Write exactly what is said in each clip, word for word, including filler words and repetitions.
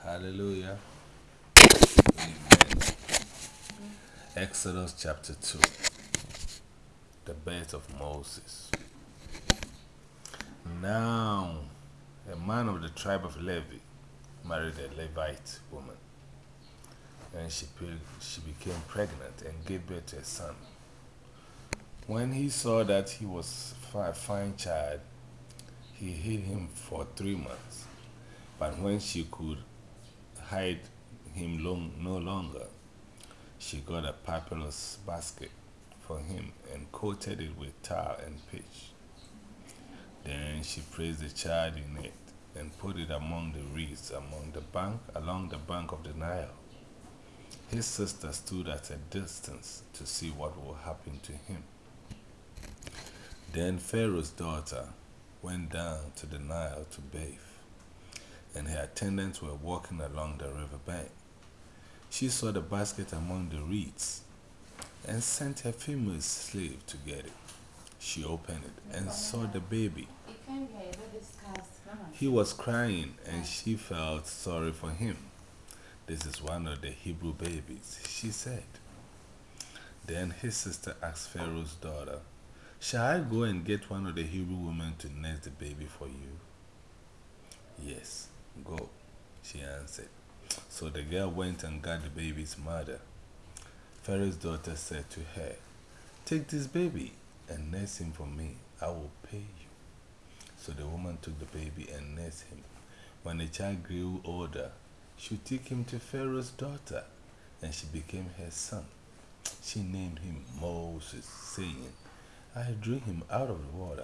Hallelujah. Amen. Exodus chapter two. The birth of Moses. Now, a man of the tribe of Levi married a Levite woman, and she, she became pregnant and gave birth to a son. When he saw that he was a fine child, he hid him for three months. But when she could hide him long, no longer, she got a papyrus basket for him and coated it with tar and pitch. Then she placed the child in it and put it among the reeds among the bank, along the bank of the Nile. His sister stood at a distance to see what would happen to him. Then Pharaoh's daughter went down to the Nile to bathe, and her attendants were walking along the river bank. She saw the basket among the reeds and sent her female slave to get it. She opened it and saw the baby. He was crying, and she felt sorry for him. "This is one of the Hebrew babies," she said. Then his sister asked Pharaoh's daughter, "Shall I go and get one of the Hebrew women to nurse the baby for you?" "Yes, go," she answered. So the girl went and got the baby's mother. Pharaoh's daughter said to her, "Take this baby and nurse him for me. I will pay you." So the woman took the baby and nursed him. When the child grew older, she took him to Pharaoh's daughter, and she became her son. She named him Moses, saying, "I drew him out of the water."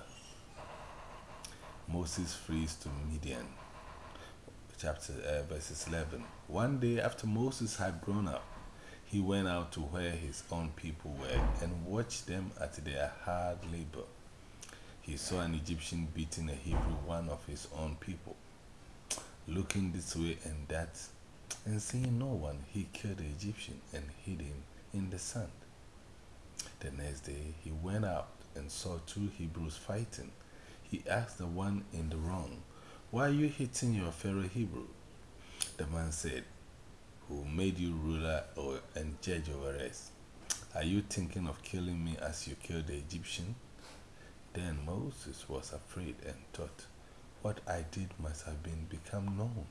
Moses flees to Midian. Chapter uh, verses eleven. One day after Moses had grown up, he went out to where his own people were and watched them at their hard labor. He saw an Egyptian beating a Hebrew, one of his own people. Looking this way and that, and seeing no one, he killed the Egyptian and hid him in the sand. The next day, he went out and saw two Hebrews fighting. He asked the one in the wrong, "Why are you hitting your fellow Hebrew?" The man said, "Who made you ruler or, and judge over us? Are you thinking of killing me as you killed the Egyptian?" Then Moses was afraid and thought, "What I did must have been become known."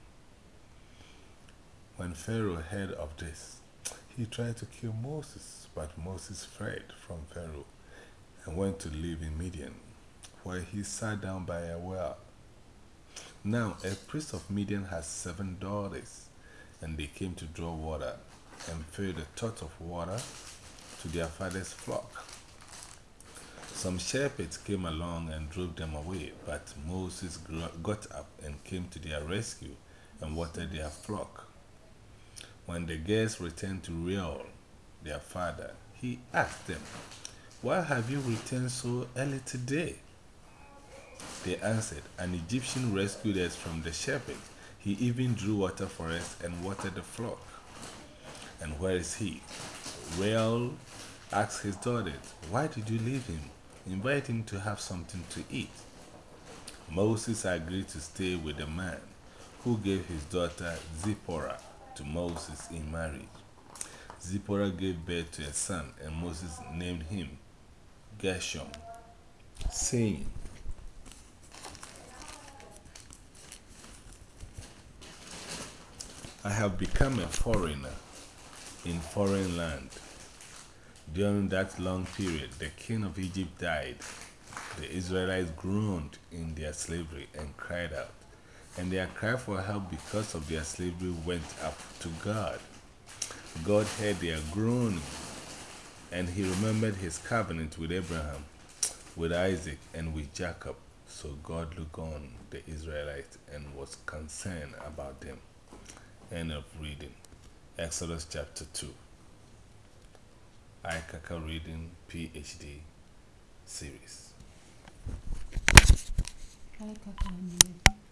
When Pharaoh heard of this, he tried to kill Moses, but Moses fled from Pharaoh and went to live in Midian, where he sat down by a well. Now a priest of Midian had seven daughters, and they came to draw water and filled a tot of water to their father's flock. Some shepherds came along and drove them away, but Moses got up and came to their rescue and watered their flock. When the girls returned to Reuel, their father, he asked them, "Why have you returned so early today?" They answered, "An Egyptian rescued us from the shepherds. He even drew water for us and watered the flock." "And where is he?" Reuel asked his daughters, "Why did you leave him? Invite him to have something to eat." Moses agreed to stay with the man, who gave his daughter Zipporah to Moses in marriage. Zipporah gave birth to a son, and Moses named him Gershom, saying, "I have become a foreigner in foreign land." During that long period, the king of Egypt died. The Israelites groaned in their slavery and cried out, and their cry for help because of their slavery went up to God. God heard their groaning, and he remembered his covenant with Abraham, with Isaac, and with Jacob. So God looked on the Israelites and was concerned about them. End of reading. Exodus chapter two. iKaka Reading P H D series. iKaka